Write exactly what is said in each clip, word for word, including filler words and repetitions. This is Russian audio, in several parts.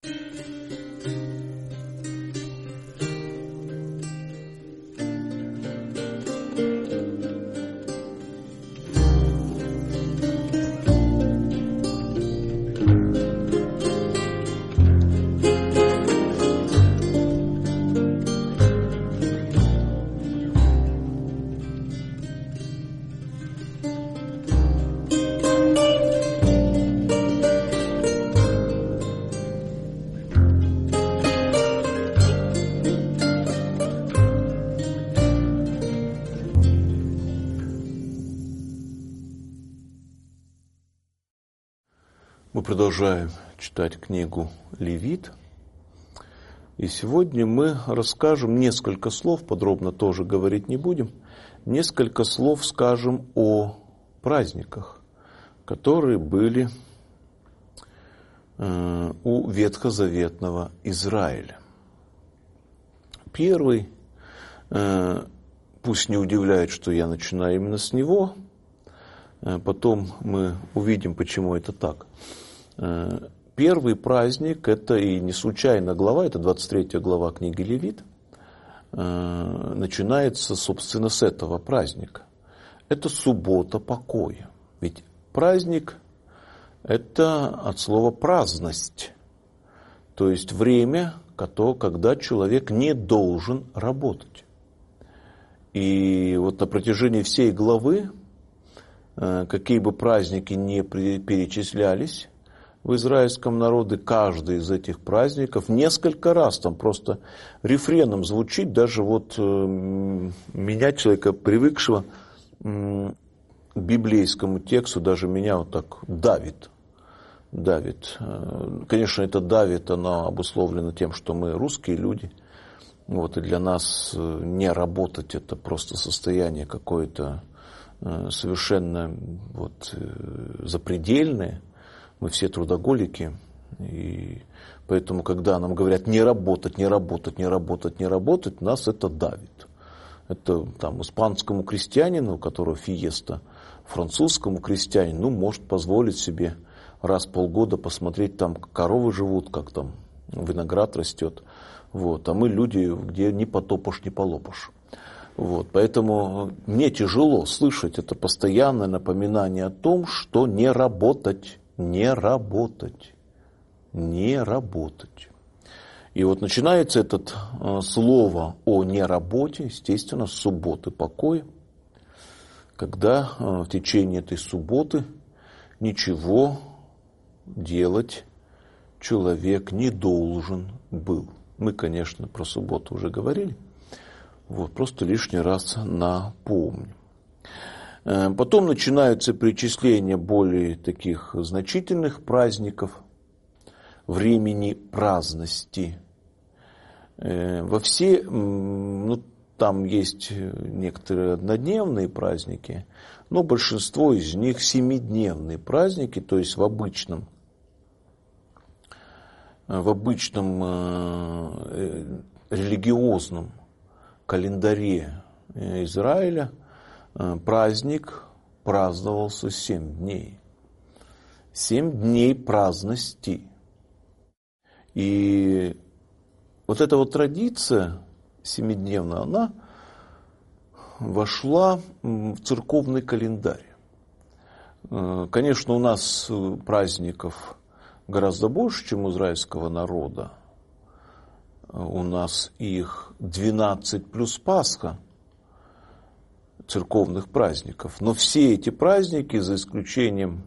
Мы продолжаем читать книгу Левит. И сегодня мы расскажем несколько слов, подробно тоже говорить не будем, несколько слов скажем о праздниках, которые были э, у ветхозаветного Израиля. Первый, э, пусть не удивляет, что я начинаю именно с него, э, потом мы увидим, почему это так. Первый праздник, это и не случайно глава, это двадцать третья глава книги Левит, начинается, собственно, с этого праздника. Это суббота покоя. Ведь праздник – это от слова праздность, то есть время, когда человек не должен работать. И вот на протяжении всей главы, какие бы праздники ни перечислялись, в израильском народе каждый из этих праздников несколько раз там просто рефреном звучит, даже вот э, меня, человека, привыкшего э, к библейскому тексту, даже меня вот так давит. давит. Э, конечно, это давит, оно обусловлено тем, что мы русские люди. Вот, и для нас э, не работать это просто состояние какое-то э, совершенно вот, э, запредельное. Мы все трудоголики, и поэтому, когда нам говорят не работать, не работать, не работать, не работать, нас это давит. Это там испанскому крестьянину, у которого фиеста, французскому крестьянину, ну, может позволить себе раз в полгода посмотреть, там коровы живут, как там виноград растет. Вот. А мы люди, где ни потопишь, ни полопашь. Вот. Поэтому мне тяжело слышать это постоянное напоминание о том, что не работать. Не работать, не работать. И вот начинается это э, слово о неработе, естественно, с субботы покоя, когда э, в течение этой субботы ничего делать человек не должен был. Мы, конечно, про субботу уже говорили, вот, просто лишний раз напомню. Потом начинаются перечисления более таких значительных праздников, времени праздности. Во все, ну, там есть некоторые однодневные праздники, но большинство из них семидневные праздники, то есть в обычном, в обычном религиозном календаре Израиля праздник праздновался семь дней. Семь дней праздности. И вот эта вот традиция семидневная, она вошла в церковный календарь. Конечно, у нас праздников гораздо больше, чем у израильского народа. У нас их двенадцать плюс Пасха церковных праздников. Но все эти праздники, за исключением,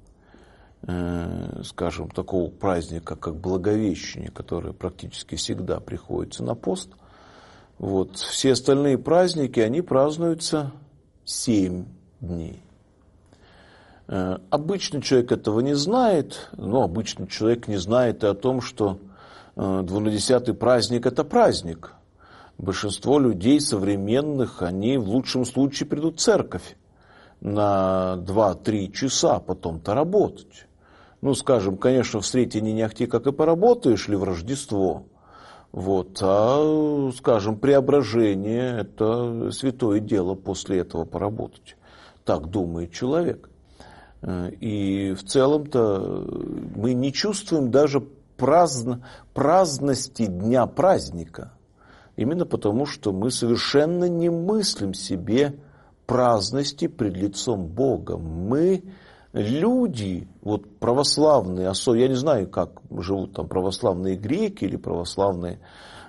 э, скажем, такого праздника, как Благовещение, который практически всегда приходится на пост, вот, все остальные праздники, они празднуются семь дней. Э, обычный человек этого не знает, но обычный человек не знает и о том, что э, двунадесятый праздник – это праздник. Большинство людей современных, они в лучшем случае придут в церковь на два-три часа, потом-то работать. Ну, скажем, конечно, в Сретении не ахти как и поработаешь ли в Рождество. Вот, а, скажем, преображение – это святое дело после этого поработать. Так думает человек. И в целом-то мы не чувствуем даже праздно, праздности дня праздника. Именно потому, что мы совершенно не мыслим себе праздности пред лицом Бога. Мы люди, вот православные, особенно, я не знаю, как живут там православные греки или православные,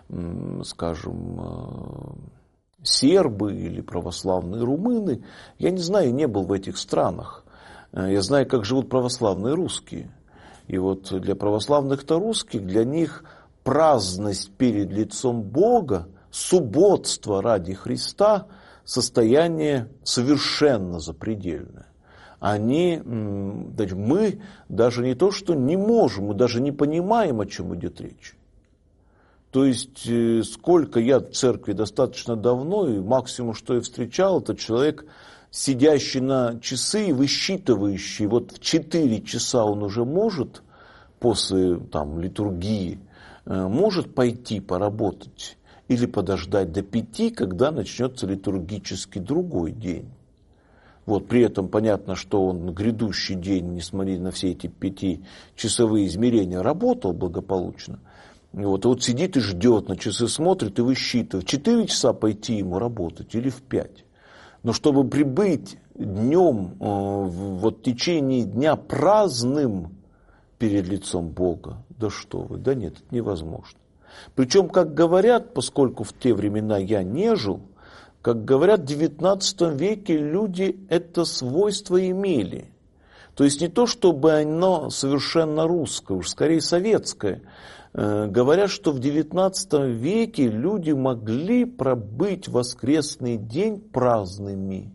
скажем, сербы или православные румыны. Я не знаю, не был в этих странах. Я знаю, как живут православные русские. И вот для православных-то русских, для них праздность перед лицом Бога, субботство ради Христа, состояние совершенно запредельное. Они, мы даже не то, что не можем, мы даже не понимаем, о чем идет речь. То есть, сколько я в церкви достаточно давно, и максимум, что я встречал, это человек, сидящий на часы и высчитывающий, вот в четыре часа он уже может, после там, литургии, может пойти поработать или подождать до пяти, когда начнется литургический другой день. Вот, при этом понятно, что он грядущий день, несмотря на все эти пятичасовые измерения, работал благополучно. Вот, и вот сидит и ждет, на часы смотрит и высчитывает, в четыре часа пойти ему работать или в пять. Но чтобы прибыть днем, вот в течение дня праздным перед лицом Бога, да что вы, да нет, это невозможно. Причем, как говорят, поскольку в те времена я не жил, как говорят, в девятнадцатом веке люди это свойство имели. То есть не то, чтобы оно совершенно русское, уж скорее советское. Говорят, что в девятнадцатом веке люди могли пробыть воскресный день праздными.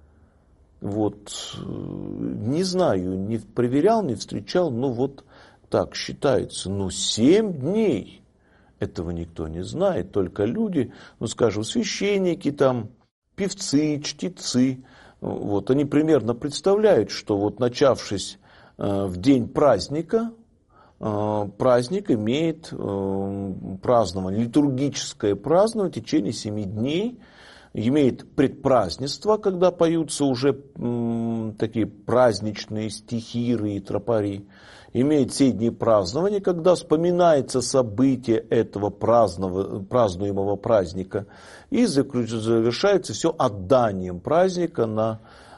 Вот, не знаю, не проверял, не встречал, но вот так считается. Но семь дней, этого никто не знает, только люди, ну скажем, священники, там, певцы, чтецы, вот, они примерно представляют, что вот начавшись в день праздника, праздник имеет празднование, литургическое празднование в течение семи дней, имеет предпразднество, когда поются уже такие праздничные стихиры и тропари, имеет все дни празднования, когда вспоминается событие этого празднуемого праздника, и завершается все отданием праздника на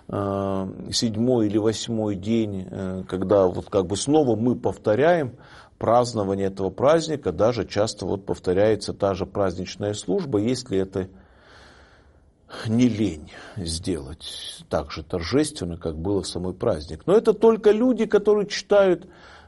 седьмой или восьмой день, когда вот как бы снова мы повторяем празднование этого праздника, даже часто вот повторяется та же праздничная служба, если это не лень сделать так же торжественно, как было в самой праздник. Но это только люди, которые читают,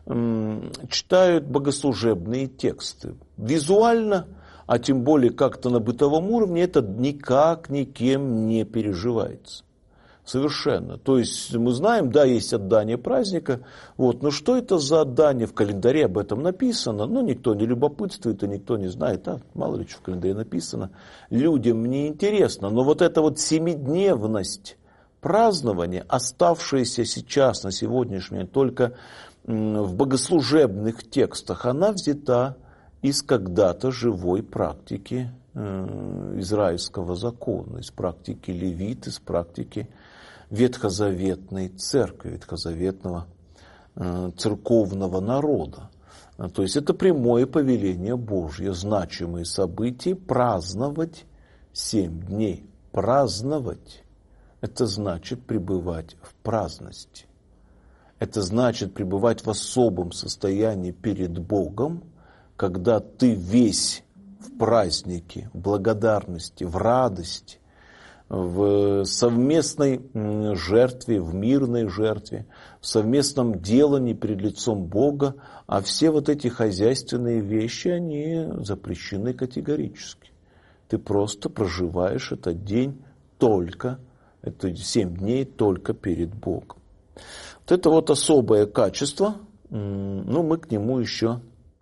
читают богослужебные тексты. Визуально, а тем более как-то на бытовом уровне, это никак никем не переживается. Совершенно. То есть мы знаем, да, есть отдание праздника, вот, но что это за отдание? В календаре об этом написано, но никто не любопытствует и никто не знает, а мало ли что в календаре написано. Людям не интересно, но вот эта вот семидневность празднования, оставшаяся сейчас, на сегодняшний день, только в богослужебных текстах, она взята из когда-то живой практики израильского закона, из практики левит, из практики ветхозаветной церкви, ветхозаветного э, церковного народа. То есть это прямое повеление Божье, значимые события праздновать семь дней. Праздновать – это значит пребывать в праздности. Это значит пребывать в особом состоянии перед Богом, когда ты весь в празднике, в благодарности, в радости, в совместной жертве, в мирной жертве, в совместном делании перед лицом Бога, а все вот эти хозяйственные вещи, они запрещены категорически. Ты просто проживаешь этот день только, это семь дней только перед Богом. Вот это вот особое качество, ну мы к нему еще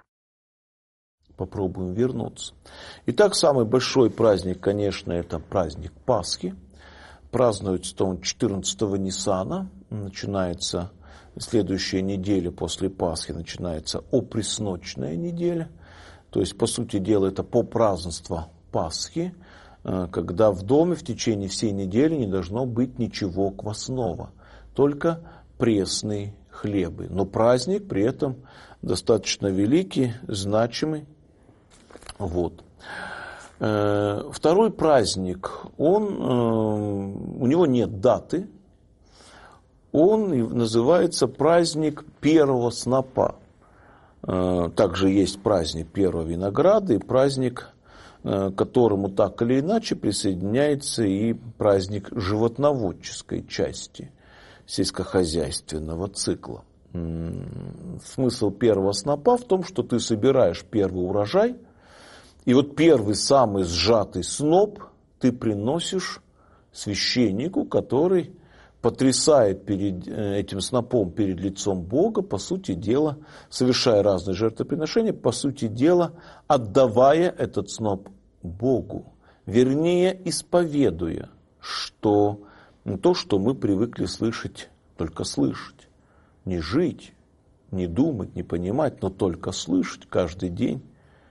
попробуем вернуться. Итак, самый большой праздник, конечно, это праздник Пасхи. Празднуется он четырнадцатого Ниссана. Начинается следующая неделя после Пасхи, начинается опресночная неделя. То есть, по сути дела, это попразднество Пасхи, когда в доме в течение всей недели не должно быть ничего квасного, только пресный хлебы. Но праздник при этом достаточно великий, значимый. Вот. Второй праздник, он, у него нет даты, он называется праздник первого снопа. Также есть праздник первого винограда и праздник, к которому так или иначе присоединяется и праздник животноводческой части сельскохозяйственного цикла. Смысл первого снопа в том, что ты собираешь первый урожай, и вот первый самый сжатый сноп ты приносишь священнику, который потрясает перед этим снопом перед лицом Бога, по сути дела, совершая разные жертвоприношения, по сути дела, отдавая этот сноп Богу, вернее, исповедуя, что то, что мы привыкли слышать, только слышать, не жить, не думать, не понимать, но только слышать каждый день.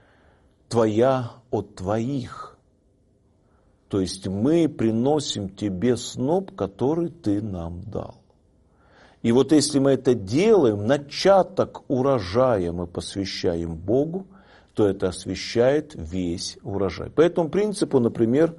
Твоя от твоих. То есть мы приносим тебе сноп, который ты нам дал. И вот если мы это делаем, начаток урожая мы посвящаем Богу, то это освящает весь урожай. По этому принципу, например,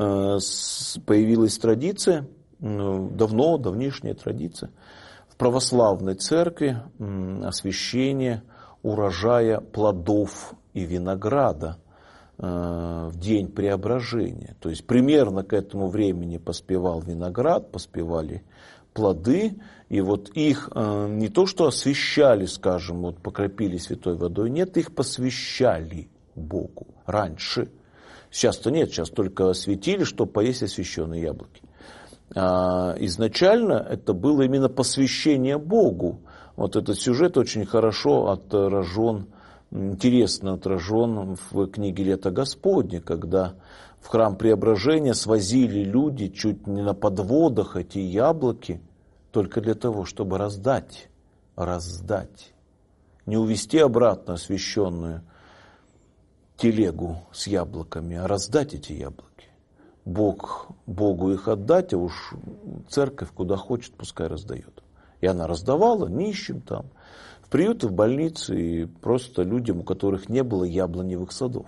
появилась традиция, давно, давнишняя традиция, в православной церкви освящение урожая плодов и винограда в день преображения. То есть примерно к этому времени поспевал виноград, поспевали плоды, и вот их не то что освящали, скажем, вот покропили святой водой, нет, их посвящали Богу раньше. Сейчас-то нет, сейчас только осветили, чтобы поесть освященные яблоки. А изначально это было именно посвящение Богу. Вот этот сюжет очень хорошо отражен, интересно отражен в книге «Лето Господне», когда в храм Преображения свозили люди чуть не на подводах эти яблоки, только для того, чтобы раздать, раздать. Не увезти обратно освященную телегу с яблоками, а раздать эти яблоки. Бог, Богу их отдать, а уж церковь куда хочет, пускай раздает. И она раздавала нищим там, в приюты, в больницы и просто людям, у которых не было яблоневых садов.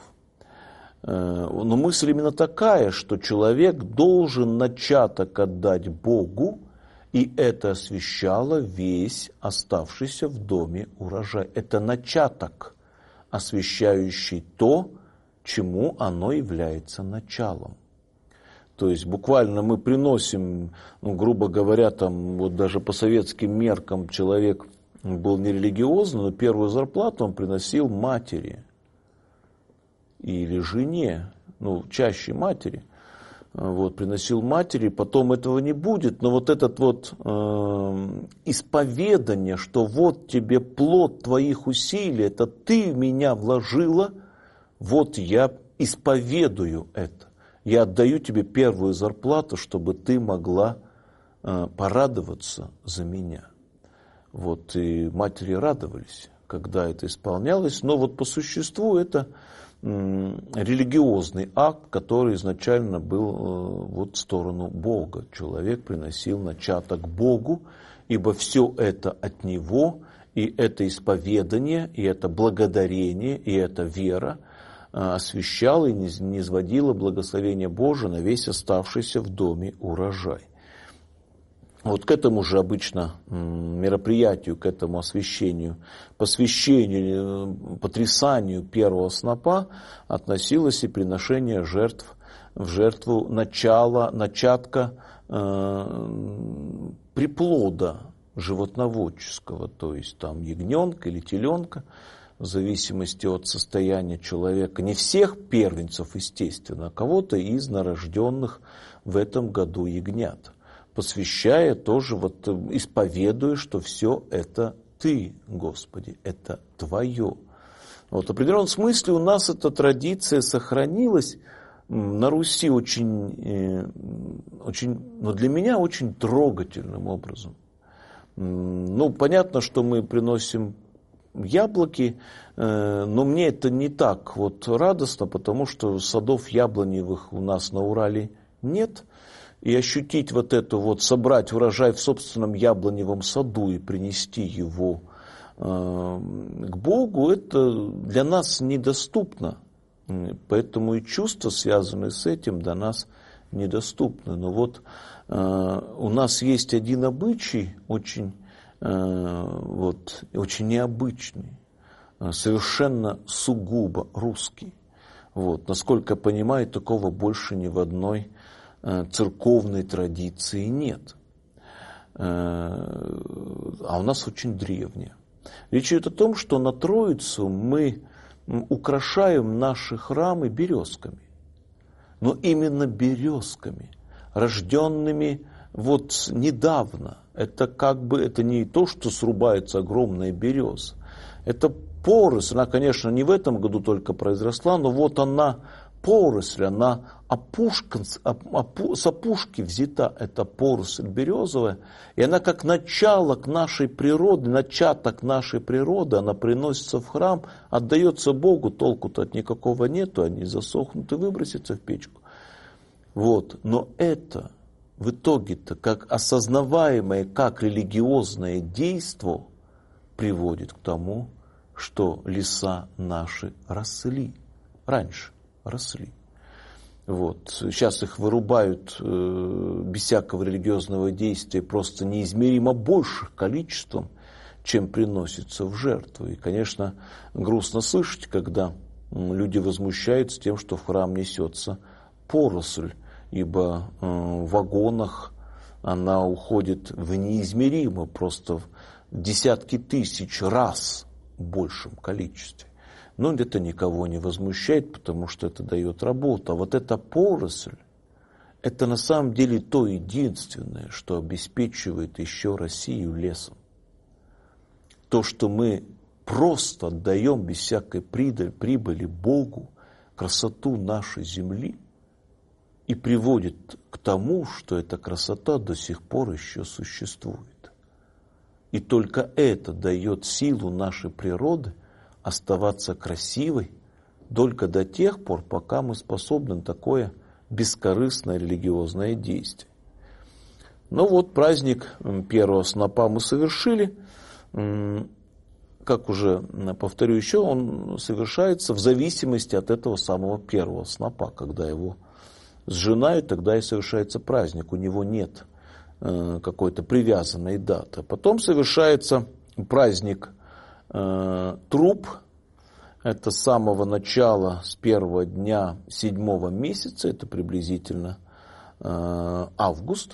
Но мысль именно такая, что человек должен начаток отдать Богу, и это освящало весь оставшийся в доме урожай. Это начаток, освящающий то, чему оно является началом. То есть буквально мы приносим, ну, грубо говоря, там, вот даже по советским меркам человек был нерелигиозный, но первую зарплату он приносил матери или жене, ну, чаще матери. Вот, приносил матери, потом этого не будет, но вот этот вот э, исповедание, что вот тебе плод твоих усилий, это ты в меня вложила, вот я исповедую это. Я отдаю тебе первую зарплату, чтобы ты могла э, порадоваться за меня. Вот, и матери радовались, когда это исполнялось, но вот по существу это религиозный акт, который изначально был вот в сторону Бога. Человек приносил начаток Богу, ибо все это от Него, и это исповедание, и это благодарение, и это вера освящало и низводило благословение Божие на весь оставшийся в доме урожай. Вот к этому же обычно мероприятию, к этому освящению, посвящению, потрясанию первого снопа относилось и приношение жертв в жертву начала, начатка э, приплода животноводческого, то есть там ягненка или теленка, в зависимости от состояния человека. Не всех первенцев, естественно, а кого-то из норожденных в этом году ягнят. Посвящая тоже, вот исповедуя, что все это Ты, Господи, это Твое. Вот в определенном смысле у нас эта традиция сохранилась на Руси очень, очень, но для меня очень трогательным образом. Ну, понятно, что мы приносим яблоки, но мне это не так вот радостно, потому что садов яблоневых у нас на Урале нет. и ощутить вот это вот, собрать урожай в собственном яблоневом саду и принести его э, к Богу, это для нас недоступно. Поэтому и чувства, связанные с этим, до нас недоступны. Но вот э, у нас есть один обычай, очень, э, вот, очень необычный, совершенно сугубо русский. Вот. Насколько я понимаю, такого больше ни в одной э, церковной традиции нет. Э, а у нас очень древняя. Речь идет о том, что на Троицу мы украшаем наши храмы березками. Но именно березками, рожденными вот недавно. Это как бы, это не то, что срубается огромная береза. Это поросль, она, конечно, не в этом году только произросла, но вот она, поросль, она опушка, опу, с опушки взята, эта поросль березовая, и она как начало к нашей природе, начаток нашей природы, она приносится в храм, отдается Богу, толку-то от никакого нету, они засохнут и выбросятся в печку. Вот. Но это в итоге-то, как осознаваемое, как религиозное действо, приводит к тому, что леса наши росли, раньше росли. Вот. Сейчас их вырубают э, без всякого религиозного действия просто неизмеримо больших количеством, чем приносится в жертву. И, конечно, грустно слышать, когда люди возмущаются тем, что в храм несется поросль, ибо э, в вагонах она уходит в неизмеримо, просто в десятки тысяч раз большем количестве. Но это никого не возмущает, потому что это дает работу. А вот эта поросль, это на самом деле то единственное, что обеспечивает еще Россию лесом. То, что мы просто отдаем без всякой прибыли Богу красоту нашей земли, и приводит к тому, что эта красота до сих пор еще существует. И только это дает силу нашей природы оставаться красивой только до тех пор, пока мы способны на такое бескорыстное религиозное действие. Ну вот праздник первого снопа мы совершили. Как уже повторю еще, он совершается в зависимости от этого самого первого снопа. Когда его сжинают, тогда и совершается праздник. У него нет какой-то привязанной даты. Потом совершается праздник э, труп. Это с самого начала, с первого дня седьмого месяца, это приблизительно э, август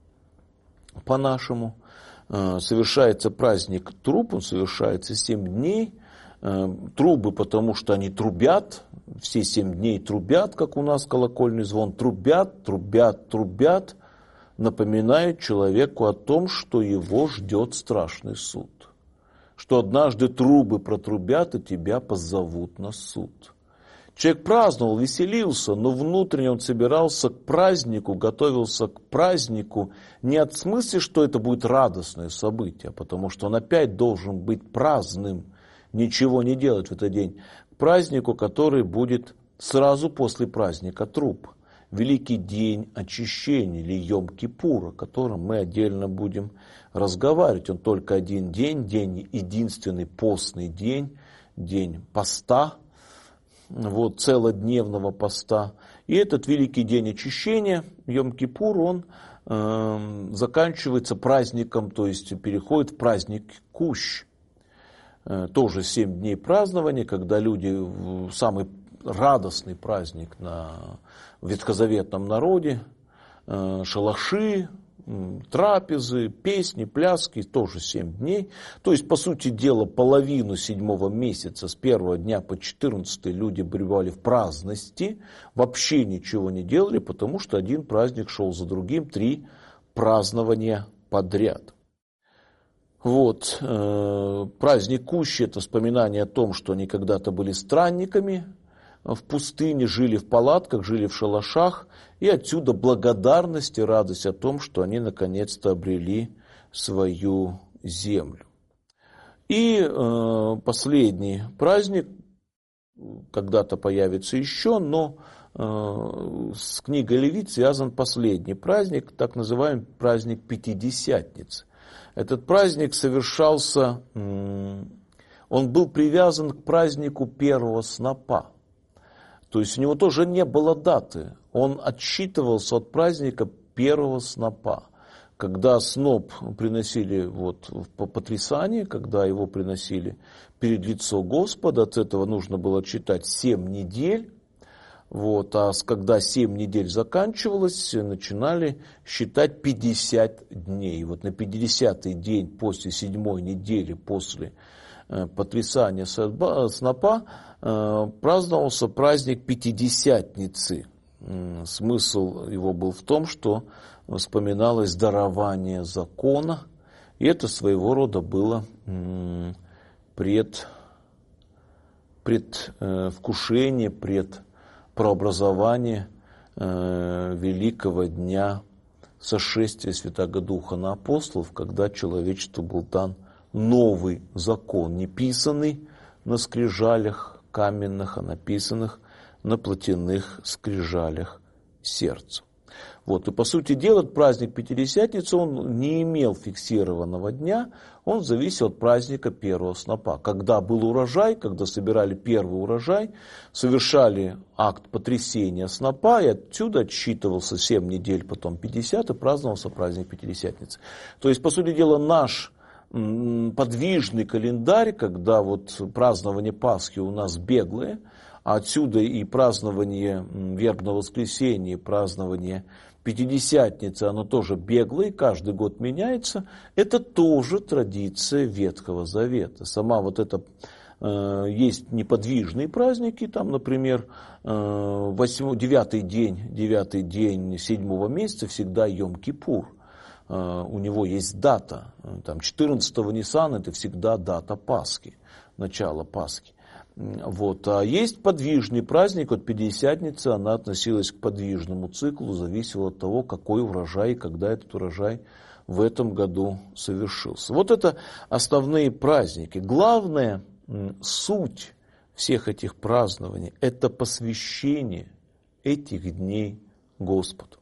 по-нашему. Э, совершается праздник труп, он совершается семь дней. Э, трубы, потому что они трубят, все семь дней трубят, как у нас колокольный звон, трубят, трубят, трубят. Напоминает человеку о том, что его ждет страшный суд. Что однажды трубы протрубят и тебя позовут на суд. Человек праздновал, веселился, но внутренне он собирался к празднику, готовился к празднику не от смысла, что это будет радостное событие, а потому что он опять должен быть праздным, ничего не делать в этот день, к празднику, который будет сразу после праздника труп. Великий день очищения или Йом-Кипур, о котором мы отдельно будем разговаривать. Он только один день, день единственный постный день, день поста, вот, целодневного поста. И этот великий день очищения, Йом-Кипур, он э, заканчивается праздником, то есть переходит в праздник Кущ. Э, тоже семь дней празднования, когда люди в самый радостный праздник на ветхозаветном народе, шалаши, трапезы, песни, пляски, тоже семь дней. То есть, по сути дела, половину седьмого месяца, с первого дня по четырнадцатый, люди пребывали в праздности, вообще ничего не делали, потому что один праздник шел за другим, три празднования подряд. Вот, э, праздник Кущи – это вспоминание о том, что они когда-то были странниками в пустыне, жили в палатках, жили в шалашах, и отсюда благодарность и радость о том, что они наконец-то обрели свою землю. И э, последний праздник, когда-то появится еще, но с книгой Левит связан последний праздник, так называемый праздник Пятидесятницы. Этот праздник совершался, он был привязан к празднику первого снопа. То есть у него тоже не было даты. Он отсчитывался от праздника первого снопа. Когда сноп приносили вот по потрясанию, когда его приносили перед лицо Господа, от этого нужно было отсчитать семь недель. Вот, а когда семь недель заканчивалось, начинали считать пятьдесят дней. Вот на пятидесятый день после седьмой недели, после э, потрясания снопа, э, праздновался праздник Пятидесятницы. Э, смысл его был в том, что вспоминалось дарование закона, и это своего рода было э, пред, предвкушение, пред прообразование э, великого дня сошествия Святаго Духа на апостолов, когда человечеству был дан новый закон, не писанный на скрижалях каменных, а написанных на плотяных скрижалях сердца. Вот. И по сути дела, праздник Пятидесятницы, он не имел фиксированного дня, он зависел от праздника первого снопа. Когда был урожай, когда собирали первый урожай, совершали акт потрясения снопа, и отсюда отсчитывался семь недель, потом пятьдесят, и праздновался праздник Пятидесятницы. То есть, по сути дела, наш подвижный календарь, когда вот празднование Пасхи у нас беглое, а отсюда и празднование вербного воскресенья, празднование Пятидесятницы, оно тоже беглое, каждый год меняется. Это тоже традиция Ветхого Завета. Сама вот эта, э, есть неподвижные праздники, там, например, э, восьмой, девятый день, девятый день седьмого месяца всегда Йом-Кипур. Э, у него есть дата, там, четырнадцатого Ниссана это всегда дата Пасхи, начало Пасхи. Вот. А есть подвижный праздник, вот Пятидесятница, она относилась к подвижному циклу, зависела от того, какой урожай и когда этот урожай в этом году совершился. Вот это основные праздники. Главная суть всех этих празднований – это посвящение этих дней Господу.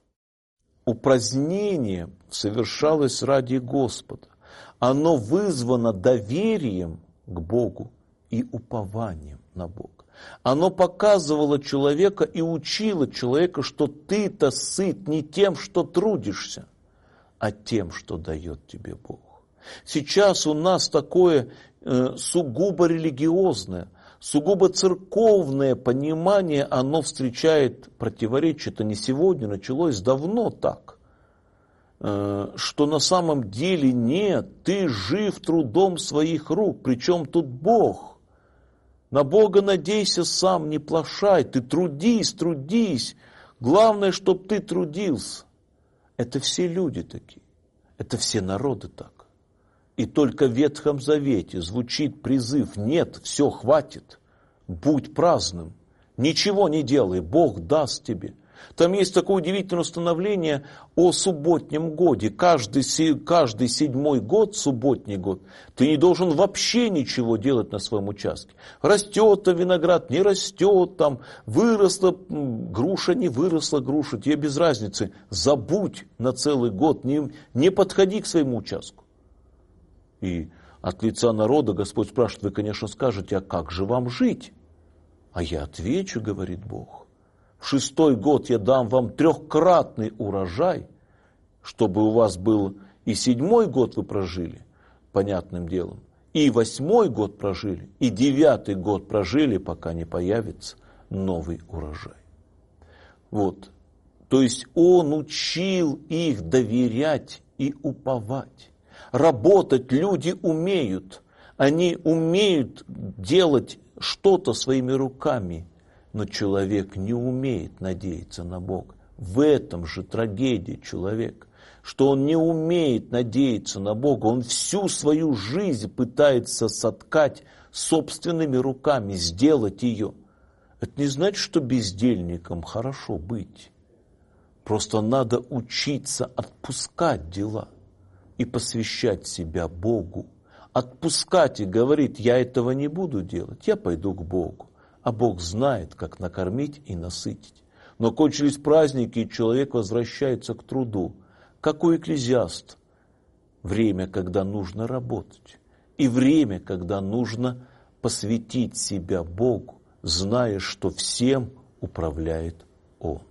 Упразднение совершалось ради Господа. Оно вызвано доверием к Богу и упованием на Бога. Оно показывало человека и учило человека, что ты-то сыт не тем, что трудишься, а тем, что дает тебе Бог. Сейчас у нас такое э, сугубо религиозное, сугубо церковное понимание, оно встречает противоречие. Это не сегодня началось, давно так. Э, что на самом деле нет, ты жив трудом своих рук, причем тут Бог. На Бога надейся сам, не плашай, ты трудись, трудись. Главное, чтобы ты трудился. Это все люди такие, это все народы так. И только в Ветхом Завете звучит призыв: нет, все, хватит, будь праздным, ничего не делай, Бог даст тебе. Там есть такое удивительное установление о субботнем годе. Каждый, каждый седьмой год, субботний год, ты не должен вообще ничего делать на своем участке. Растет там виноград, не растет, там выросла груша, не выросла груша, тебе без разницы. Забудь на целый год, не, не подходи к своему участку. И от лица народа Господь спрашивает: вы, конечно, скажете, а как же вам жить? А я отвечу, говорит Бог. В шестой год я дам вам трехкратный урожай, чтобы у вас был и седьмой год вы прожили, понятным делом, и восьмой год прожили, и девятый год прожили, пока не появится новый урожай. Вот. То есть он учил их доверять и уповать. Работать люди умеют. Они умеют делать что-то своими руками. Но человек не умеет надеяться на Бога. В этом же трагедия человека, что он не умеет надеяться на Бога. Он всю свою жизнь пытается соткать собственными руками, сделать ее. Это не значит, что бездельникам хорошо быть. Просто надо учиться отпускать дела и посвящать себя Богу. Отпускать и говорить: я этого не буду делать, я пойду к Богу. А Бог знает, как накормить и насытить. Но кончились праздники, и человек возвращается к труду. Какой экклезиаст? Время, когда нужно работать. И время, когда нужно посвятить себя Богу, зная, что всем управляет Он.